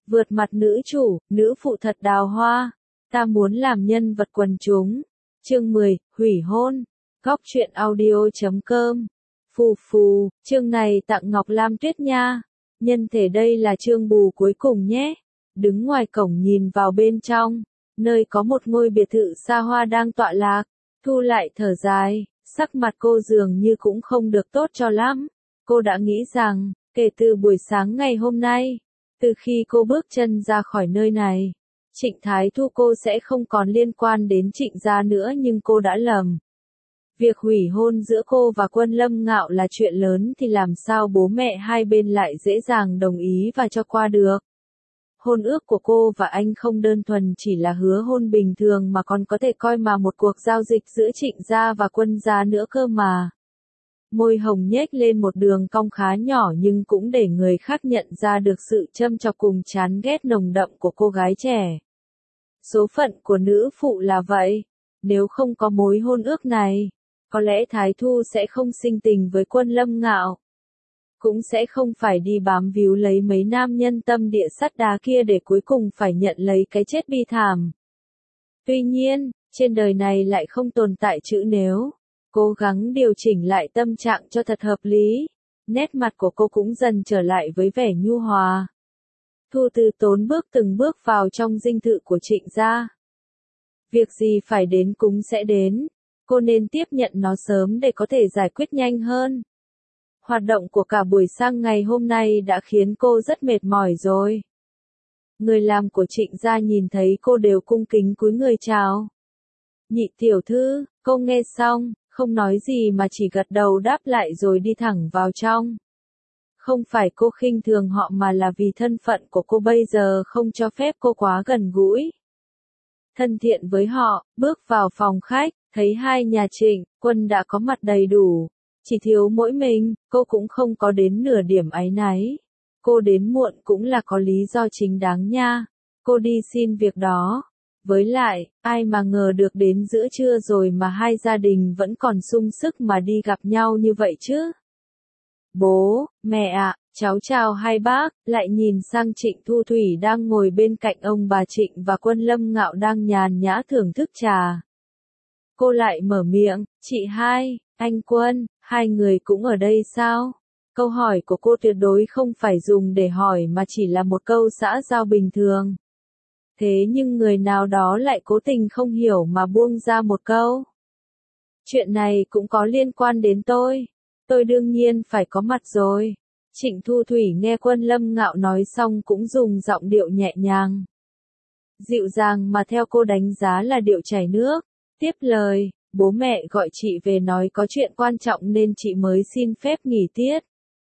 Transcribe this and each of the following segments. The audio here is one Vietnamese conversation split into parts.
Vượt mặt nữ chủ, nữ phụ thật đào hoa. Ta muốn làm nhân vật quần chúng. Chương 10, hủy hôn. Góc truyện audio.com. Phù phù, chương này tặng Ngọc Lam Tuyết nha. Nhân thể đây là chương bù cuối cùng nhé. Đứng ngoài cổng nhìn vào bên trong, nơi có một ngôi biệt thự xa hoa đang tọa lạc. Thu lại thở dài, sắc mặt cô dường như cũng không được tốt cho lắm. Cô đã nghĩ rằng, kể từ buổi sáng ngày hôm nay, từ khi cô bước chân ra khỏi nơi này, Trịnh Thái Thu cô sẽ không còn liên quan đến Trịnh gia nữa, nhưng cô đã lầm. Việc hủy hôn giữa cô và Quân Lâm Ngạo là chuyện lớn thì làm sao bố mẹ hai bên lại dễ dàng đồng ý và cho qua được. Hôn ước của cô và anh không đơn thuần chỉ là hứa hôn bình thường mà còn có thể coi là một cuộc giao dịch giữa Trịnh gia và Quân gia nữa cơ mà. Môi hồng nhếch lên một đường cong khá nhỏ nhưng cũng để người khác nhận ra được sự châm chọc cùng chán ghét nồng đậm của cô gái trẻ. Số phận của nữ phụ là vậy. Nếu không có mối hôn ước này, có lẽ Thái Thu sẽ không sinh tình với Quân Lâm Ngạo. Cũng sẽ không phải đi bám víu lấy mấy nam nhân tâm địa sắt đá kia để cuối cùng phải nhận lấy cái chết bi thảm. Tuy nhiên, trên đời này lại không tồn tại chữ nếu. Cố gắng điều chỉnh lại tâm trạng cho thật hợp lý. Nét mặt của cô cũng dần trở lại với vẻ nhu hòa. Thu Từ Tốn từng bước vào trong dinh thự của Trịnh gia. Việc gì phải đến cũng sẽ đến. Cô nên tiếp nhận nó sớm để có thể giải quyết nhanh hơn. Hoạt động của cả buổi sáng ngày hôm nay đã khiến cô rất mệt mỏi rồi. Người làm của Trịnh gia nhìn thấy cô đều cung kính cúi người chào. Nhị tiểu thư, cô nghe xong, không nói gì mà chỉ gật đầu đáp lại rồi đi thẳng vào trong. Không phải cô khinh thường họ mà là vì thân phận của cô bây giờ không cho phép cô quá gần gũi. Thân thiện với họ, bước vào phòng khách, thấy hai nhà Trịnh, Quân đã có mặt đầy đủ. Chỉ thiếu mỗi mình, cô cũng không có đến nửa điểm áy náy. Cô đến muộn cũng là có lý do chính đáng nha. Cô đi xin việc đó. Với lại, ai mà ngờ được đến giữa trưa rồi mà hai gia đình vẫn còn sung sức mà đi gặp nhau như vậy chứ. Bố, mẹ ạ, cháu chào hai bác, lại nhìn sang Trịnh Thu Thủy đang ngồi bên cạnh ông bà Trịnh và Quân Lâm Ngạo đang nhàn nhã thưởng thức trà. Cô lại mở miệng, chị hai, anh Quân, hai người cũng ở đây sao? Câu hỏi của cô tuyệt đối không phải dùng để hỏi mà chỉ là một câu xã giao bình thường. Thế nhưng người nào đó lại cố tình không hiểu mà buông ra một câu. Chuyện này cũng có liên quan đến tôi. Tôi đương nhiên phải có mặt rồi. Trịnh Thu Thủy nghe Quân Lâm Ngạo nói xong cũng dùng giọng điệu nhẹ nhàng. Dịu dàng mà theo cô đánh giá là điệu chảy nước. Tiếp lời, bố mẹ gọi chị về nói có chuyện quan trọng nên chị mới xin phép nghỉ tiết.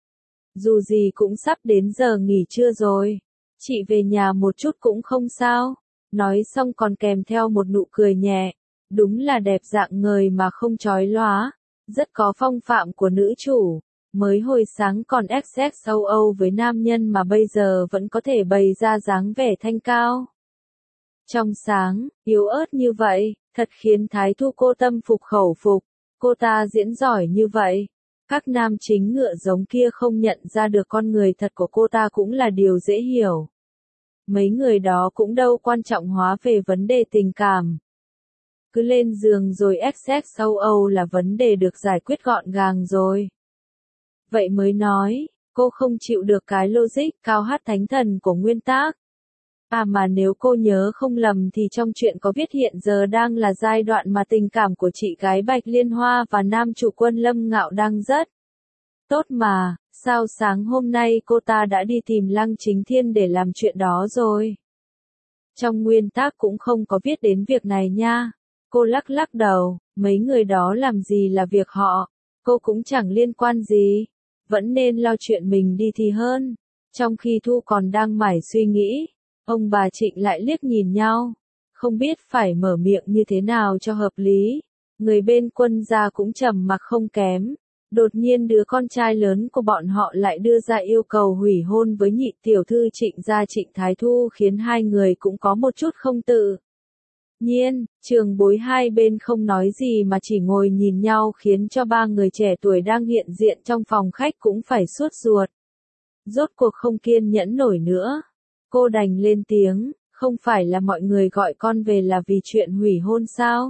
Dù gì cũng sắp đến giờ nghỉ trưa rồi. Chị về nhà một chút cũng không sao. Nói xong còn kèm theo một nụ cười nhẹ. Đúng là đẹp dạng người mà không chói lóa. Rất có phong phạm của nữ chủ. Mới hồi sáng còn XXOO với nam nhân mà bây giờ vẫn có thể bày ra dáng vẻ thanh cao. Trong sáng, yếu ớt như vậy, thật khiến Thái Thu cô tâm phục khẩu phục. Cô ta diễn giỏi như vậy. Các nam chính ngựa giống kia không nhận ra được con người thật của cô ta cũng là điều dễ hiểu. Mấy người đó cũng đâu quan trọng hóa về vấn đề tình cảm. Cứ lên giường rồi XXOO là vấn đề được giải quyết gọn gàng rồi. Vậy mới nói, cô không chịu được cái logic cao hát thánh thần của nguyên tác. À mà nếu cô nhớ không lầm thì trong chuyện có viết hiện giờ đang là giai đoạn mà tình cảm của chị gái Bạch Liên Hoa và nam chủ Quân Lâm Ngạo đang rất tốt mà, sao sáng hôm nay cô ta đã đi tìm Lăng Chính Thiên để làm chuyện đó rồi. Trong nguyên tác cũng không có viết đến việc này nha. Cô lắc lắc đầu, mấy người đó làm gì là việc họ, cô cũng chẳng liên quan gì, vẫn nên lo chuyện mình đi thì hơn. Trong khi Thu còn đang mải suy nghĩ, ông bà Trịnh lại liếc nhìn nhau, không biết phải mở miệng như thế nào cho hợp lý. Người bên Quân gia cũng trầm mặc không kém. Đột nhiên đứa con trai lớn của bọn họ lại đưa ra yêu cầu hủy hôn với nhị tiểu thư Trịnh gia Trịnh Thái Thu khiến hai người cũng có một chút không tự nhiên. Trường bối hai bên không nói gì mà chỉ ngồi nhìn nhau khiến cho ba người trẻ tuổi đang hiện diện trong phòng khách cũng phải sốt ruột. Rốt cuộc không kiên nhẫn nổi nữa. Cô đành lên tiếng, không phải là mọi người gọi con về là vì chuyện hủy hôn sao?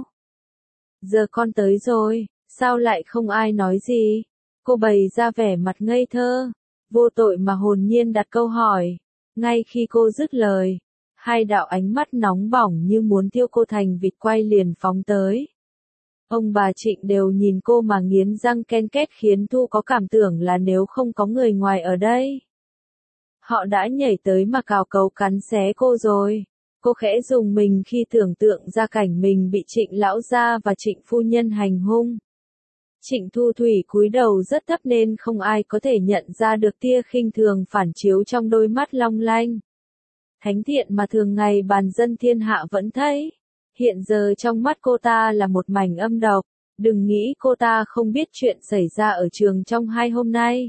Giờ con tới rồi, sao lại không ai nói gì? Cô bày ra vẻ mặt ngây thơ, vô tội mà hồn nhiên đặt câu hỏi. Ngay khi cô dứt lời, hai đạo ánh mắt nóng bỏng như muốn thiêu cô thành vịt quay liền phóng tới. Ông bà Trịnh đều nhìn cô mà nghiến răng ken két khiến Thu có cảm tưởng là nếu không có người ngoài ở đây, họ đã nhảy tới mà cào cấu cắn xé cô rồi. Cô khẽ rùng mình khi tưởng tượng ra cảnh mình bị Trịnh lão gia và Trịnh phu nhân hành hung. Trịnh Thu Thủy cúi đầu rất thấp nên không ai có thể nhận ra được tia khinh thường phản chiếu trong đôi mắt long lanh. Thánh thiện mà thường ngày bàn dân thiên hạ vẫn thấy, hiện giờ trong mắt cô ta là một mảnh âm độc. Đừng nghĩ cô ta không biết chuyện xảy ra ở trường trong 2 hôm nay.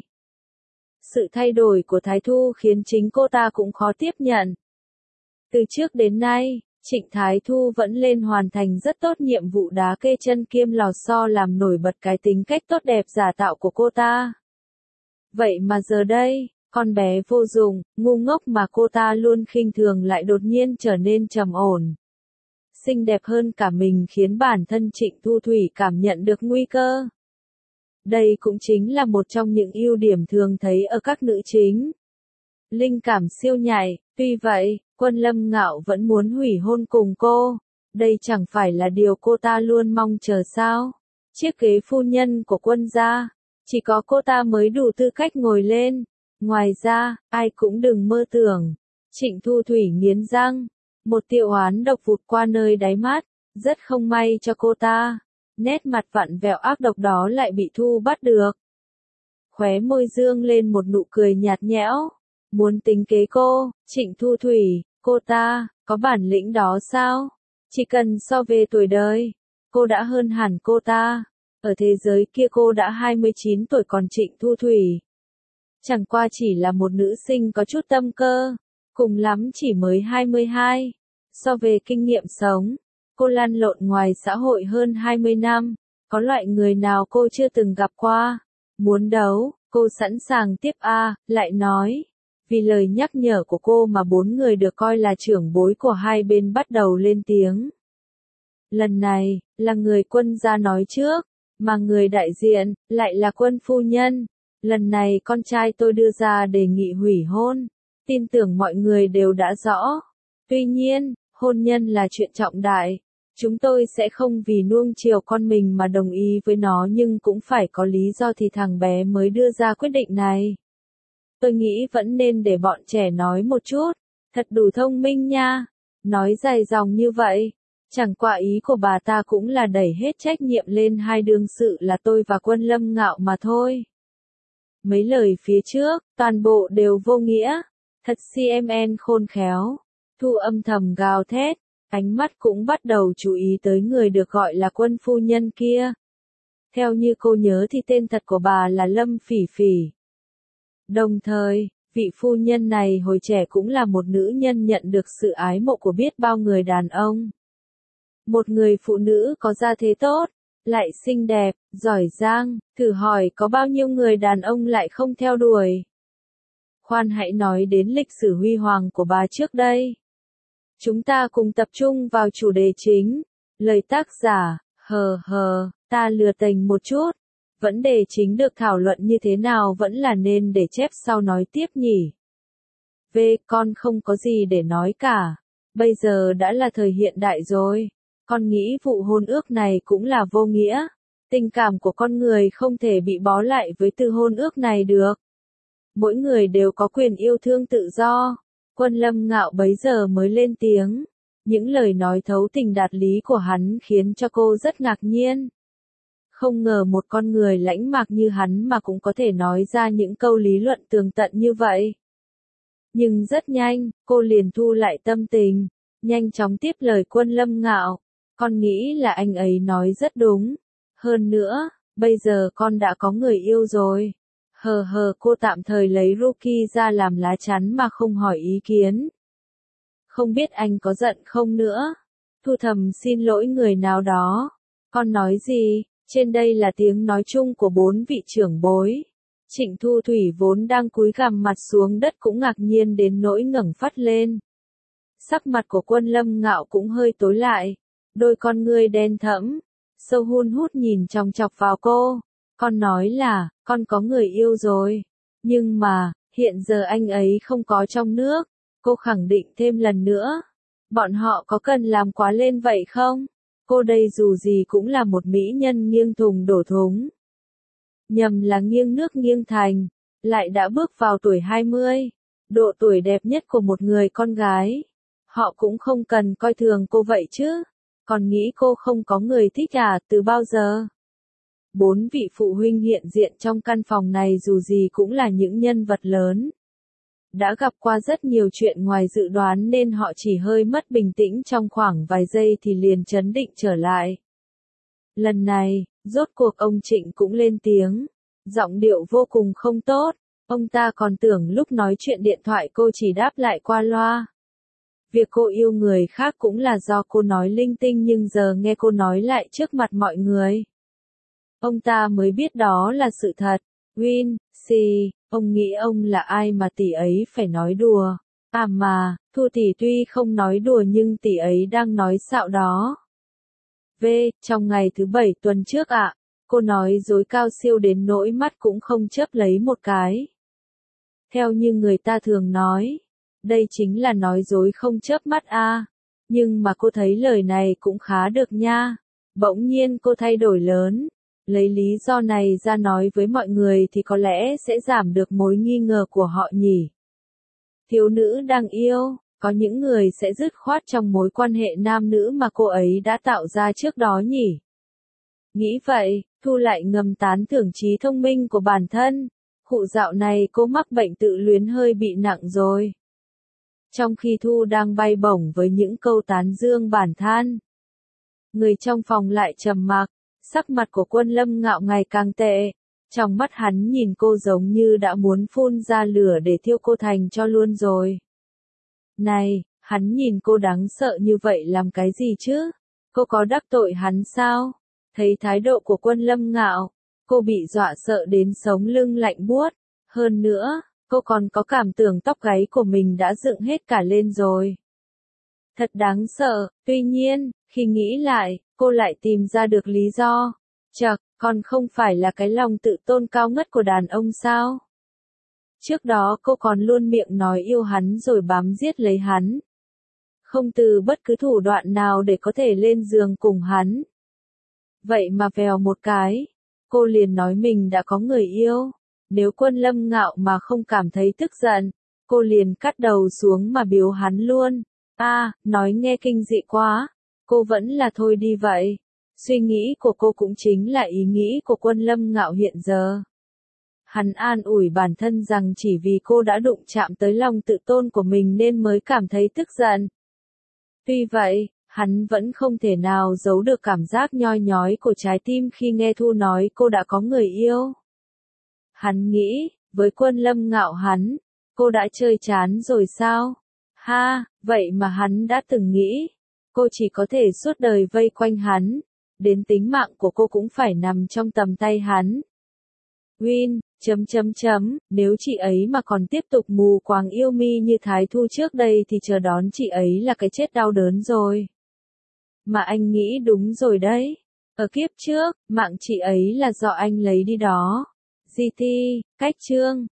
Sự thay đổi của Thái Thu khiến chính cô ta cũng khó tiếp nhận. Từ trước đến nay, Trịnh Thái Thu vẫn lên hoàn thành rất tốt nhiệm vụ đá kê chân kiêm lò xo làm nổi bật cái tính cách tốt đẹp giả tạo của cô ta. Vậy mà giờ đây, con bé vô dụng, ngu ngốc mà cô ta luôn khinh thường lại đột nhiên trở nên trầm ổn. Xinh đẹp hơn cả mình khiến bản thân Trịnh Thu Thủy cảm nhận được nguy cơ. Đây cũng chính là một trong những ưu điểm thường thấy ở các nữ chính. Linh cảm siêu nhạy, tuy vậy, Quân Lâm Ngạo vẫn muốn hủy hôn cùng cô. Đây chẳng phải là điều cô ta luôn mong chờ sao? Chiếc ghế phu nhân của Quân gia, chỉ có cô ta mới đủ tư cách ngồi lên. Ngoài ra, ai cũng đừng mơ tưởng. Trịnh Thu Thủy nghiến răng, một tia oán độc vụt qua nơi đáy mắt, rất không may cho cô ta. Nét mặt vặn vẹo ác độc đó lại bị Thu bắt được. Khóe môi dương lên một nụ cười nhạt nhẽo. Muốn tính kế cô, Trịnh Thu Thủy, cô ta, có bản lĩnh đó sao? Chỉ cần so về tuổi đời, cô đã hơn hẳn cô ta. Ở thế giới kia cô đã 29 tuổi còn Trịnh Thu Thủy chẳng qua chỉ là một nữ sinh có chút tâm cơ, cùng lắm chỉ mới 22. So về kinh nghiệm sống, cô lăn lộn ngoài xã hội hơn 20 năm, có loại người nào cô chưa từng gặp qua. Muốn đấu, cô sẵn sàng tiếp lại nói. Vì lời nhắc nhở của cô mà 4 người được coi là trưởng bối của hai bên bắt đầu lên tiếng. Lần này, là người Quân gia nói trước, mà người đại diện, lại là Quân phu nhân. Lần này con trai tôi đưa ra đề nghị hủy hôn, tin tưởng mọi người đều đã rõ. Tuy nhiên, hôn nhân là chuyện trọng đại. Chúng tôi sẽ không vì nuông chiều con mình mà đồng ý với nó nhưng cũng phải có lý do thì thằng bé mới đưa ra quyết định này. Tôi nghĩ vẫn nên để bọn trẻ nói một chút, thật đủ thông minh nha. Nói dài dòng như vậy, chẳng qua ý của bà ta cũng là đẩy hết trách nhiệm lên hai đương sự là tôi và Quân Lâm Ngạo mà thôi. Mấy lời phía trước, toàn bộ đều vô nghĩa, thật CMN khôn khéo. Thu âm thầm gào thét, ánh mắt cũng bắt đầu chú ý tới người được gọi là Quân phu nhân kia. Theo như cô nhớ thì tên thật của bà là Lâm Phỉ Phỉ. Đồng thời, vị phu nhân này hồi trẻ cũng là một nữ nhân nhận được sự ái mộ của biết bao người đàn ông. Một người phụ nữ có gia thế tốt, lại xinh đẹp, giỏi giang, thử hỏi có bao nhiêu người đàn ông lại không theo đuổi. Khoan hãy nói đến lịch sử huy hoàng của bà trước đây. Chúng ta cùng tập trung vào chủ đề chính. Lời tác giả, ta lừa tềnh một chút. Vấn đề chính được thảo luận như thế nào vẫn là nên để chép sau nói tiếp nhỉ. Con không có gì để nói cả. Bây giờ đã là thời hiện đại rồi. Con nghĩ vụ hôn ước này cũng là vô nghĩa. Tình cảm của con người không thể bị bó lại với từ hôn ước này được. Mỗi người đều có quyền yêu thương tự do. Quân Lâm Ngạo bấy giờ mới lên tiếng. Những lời nói thấu tình đạt lý của hắn khiến cho cô rất ngạc nhiên. Không ngờ một con người lãnh mạc như hắn mà cũng có thể nói ra những câu lý luận tường tận như vậy. Nhưng rất nhanh, cô liền thu lại tâm tình, nhanh chóng tiếp lời Quân Lâm Ngạo. Con nghĩ là anh ấy nói rất đúng. Hơn nữa, bây giờ con đã có người yêu rồi. Cô tạm thời lấy Ruki ra làm lá chắn mà không hỏi ý kiến. Không biết anh có giận không nữa? Thu thầm xin lỗi người nào đó. Con nói gì? Trên đây là tiếng nói chung của 4 vị trưởng bối. Trịnh Thu Thủy vốn đang cúi gằm mặt xuống đất cũng ngạc nhiên đến nỗi ngẩng phát lên. Sắc mặt của Quân Lâm Ngạo cũng hơi tối lại, đôi con ngươi đen thẫm, sâu hun hút nhìn chòng chọc vào cô. Con nói là, con có người yêu rồi. Nhưng mà, hiện giờ anh ấy không có trong nước. Cô khẳng định thêm lần nữa. Bọn họ có cần làm quá lên vậy không? Cô đây dù gì cũng là một mỹ nhân nghiêng thùng đổ thúng. Nhầm là nghiêng nước nghiêng thành, lại đã bước vào tuổi 20, độ tuổi đẹp nhất của một người con gái. Họ cũng không cần coi thường cô vậy chứ. Còn nghĩ cô không có người thích à, từ bao giờ? 4 vị phụ huynh hiện diện trong căn phòng này dù gì cũng là những nhân vật lớn. Đã gặp qua rất nhiều chuyện ngoài dự đoán nên họ chỉ hơi mất bình tĩnh trong khoảng vài giây thì liền chấn định trở lại. Lần này, rốt cuộc ông Trịnh cũng lên tiếng. Giọng điệu vô cùng không tốt. Ông ta còn tưởng lúc nói chuyện điện thoại cô chỉ đáp lại qua loa. Việc cô yêu người khác cũng là do cô nói linh tinh nhưng giờ nghe cô nói lại trước mặt mọi người. Ông ta mới biết đó là sự thật. Win, si, ông nghĩ ông là ai mà tỷ ấy phải nói đùa. À mà, Thu tỷ tuy không nói đùa nhưng tỷ ấy đang nói xạo đó. V, trong ngày thứ 7 tuần trước ạ, cô nói dối cao siêu đến nỗi mắt cũng không chớp lấy một cái. Theo như người ta thường nói, đây chính là nói dối không chớp mắt a. Nhưng mà cô thấy lời này cũng khá được nha. Bỗng nhiên cô thay đổi lớn. Lấy lý do này ra nói với mọi người thì có lẽ sẽ giảm được mối nghi ngờ của họ nhỉ. Thiếu nữ đang yêu, có những người sẽ dứt khoát trong mối quan hệ nam nữ mà cô ấy đã tạo ra trước đó nhỉ. Nghĩ vậy, Thu lại ngầm tán thưởng trí thông minh của bản thân. Khụ dạo này cô mắc bệnh tự luyến hơi bị nặng rồi. Trong khi Thu đang bay bổng với những câu tán dương bản thân, người trong phòng lại trầm mặc. Sắc mặt của Quân Lâm Ngạo ngày càng tệ. Trong mắt hắn nhìn cô giống như đã muốn phun ra lửa để thiêu cô thành cho luôn rồi. Này, hắn nhìn cô đáng sợ như vậy làm cái gì chứ? Cô có đắc tội hắn sao? Thấy thái độ của Quân Lâm Ngạo, cô bị dọa sợ đến sống lưng lạnh buốt. Hơn nữa, cô còn có cảm tưởng tóc gáy của mình đã dựng hết cả lên rồi. Thật đáng sợ, tuy nhiên, khi nghĩ lại, cô lại tìm ra được lý do. Chậc, còn không phải là cái lòng tự tôn cao ngất của đàn ông sao? Trước đó cô còn luôn miệng nói yêu hắn rồi bám giết lấy hắn. Không từ bất cứ thủ đoạn nào để có thể lên giường cùng hắn. Vậy mà vèo một cái, cô liền nói mình đã có người yêu. Nếu Quân Lâm Ngạo mà không cảm thấy tức giận, cô liền cắt đầu xuống mà biếu hắn luôn. Nói nghe kinh dị quá. Cô vẫn là thôi đi vậy. Suy nghĩ của cô cũng chính là ý nghĩ của Quân Lâm Ngạo hiện giờ. Hắn an ủi bản thân rằng chỉ vì cô đã đụng chạm tới lòng tự tôn của mình nên mới cảm thấy tức giận. Tuy vậy, hắn vẫn không thể nào giấu được cảm giác nhoi nhói của trái tim khi nghe Thu nói cô đã có người yêu. Hắn nghĩ, với Quân Lâm Ngạo cô đã chơi chán rồi sao? Vậy mà hắn đã từng nghĩ, cô chỉ có thể suốt đời vây quanh hắn, đến tính mạng của cô cũng phải nằm trong tầm tay hắn. Win, nếu chị ấy mà còn tiếp tục mù quáng yêu mi như Thái Thu trước đây thì chờ đón chị ấy là cái chết đau đớn rồi. Mà anh nghĩ đúng rồi đấy. Ở kiếp trước, mạng chị ấy là do anh lấy đi đó. GT, cách chương.